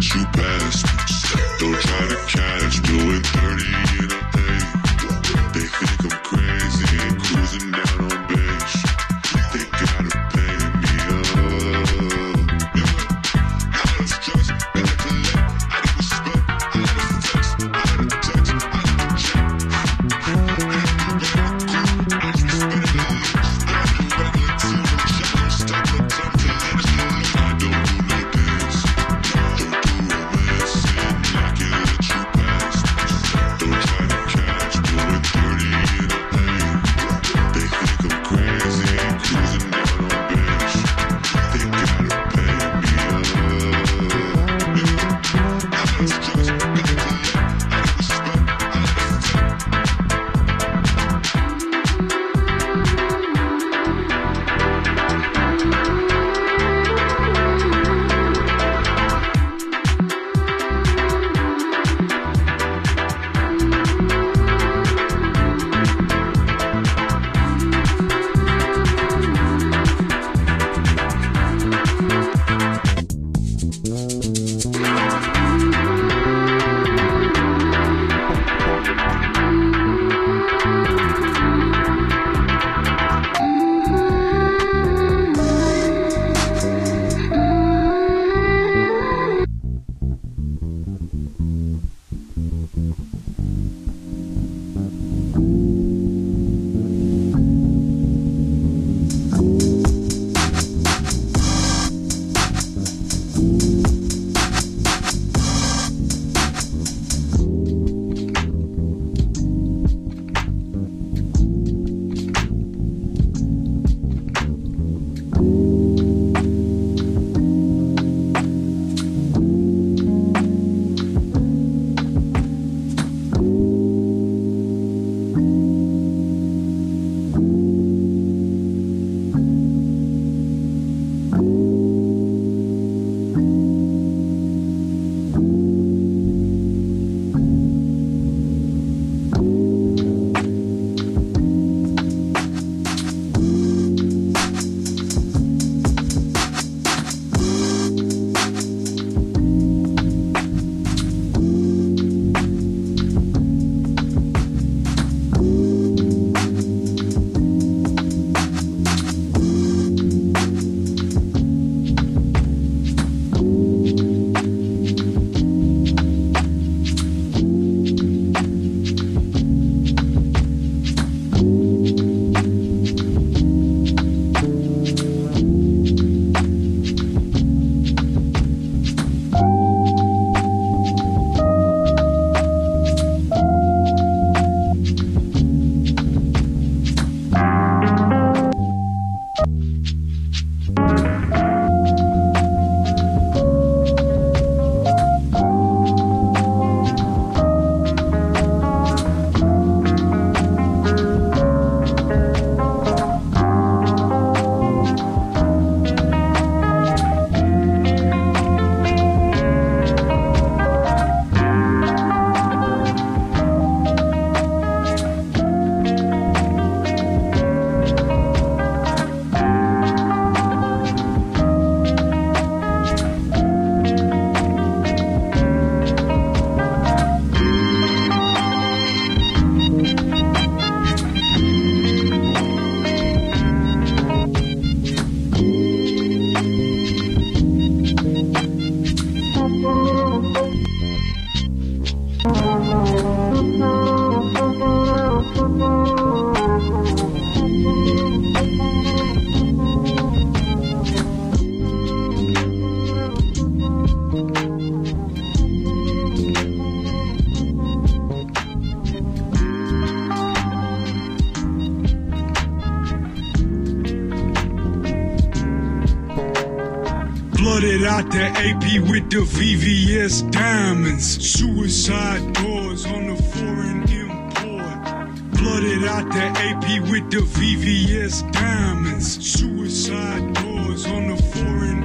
you bastards. Don't try to catch doing 30 in a day. They think I'm crazy and cruising down on beige. They gotta pay me up. I love stress, I like to let, I need respect, I like to flex, I like to text, I like to check. I just spend it all. I do regular too much, I don't stop the time to let it go. I don't do no dance, don't do romance, and I can let you pass. Don't try to catch doing 30 in a day. They think I'm crazy and cruising down on bench. They gotta pay me up. I love stress, I like to let, I need respect, I like to Flooded out the AP with the VVS diamonds. Suicide doors on the foreign import. Flooded out the AP with the VVS diamonds. Suicide doors on the foreign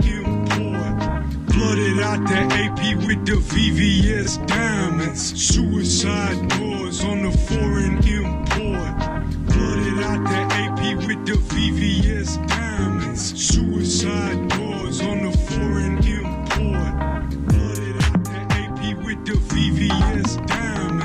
import. Flooded out the AP with the VVS diamonds. Suicide doors on the foreign import. Flooded out the AP with the VVS diamonds. Suicide doors on the foreign import. Flooded out.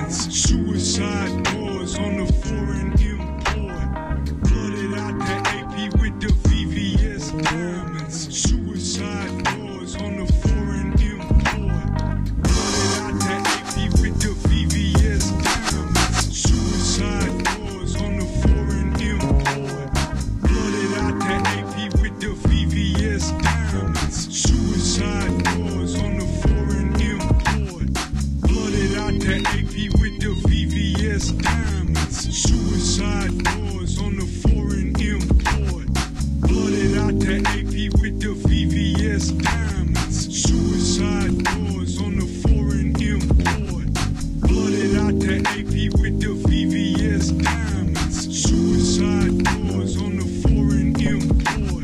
diamonds. Suicide doors on the foreign import. Flooded out the AP with the VVS diamonds. Suicide doors on the foreign import. Flooded out the AP with the VVS diamonds. Suicide doors on the foreign import. Flooded out the AP with the VVS diamonds. Suicide doors on the foreign import. Flooded out the AP with the VVS diamonds. Suicide doors on the foreign import. Flooded out the AP with the VVS diamonds. Suicide doors on the foreign import. Flooded out the AP with the VVS diamonds. Suicide doors on the foreign import.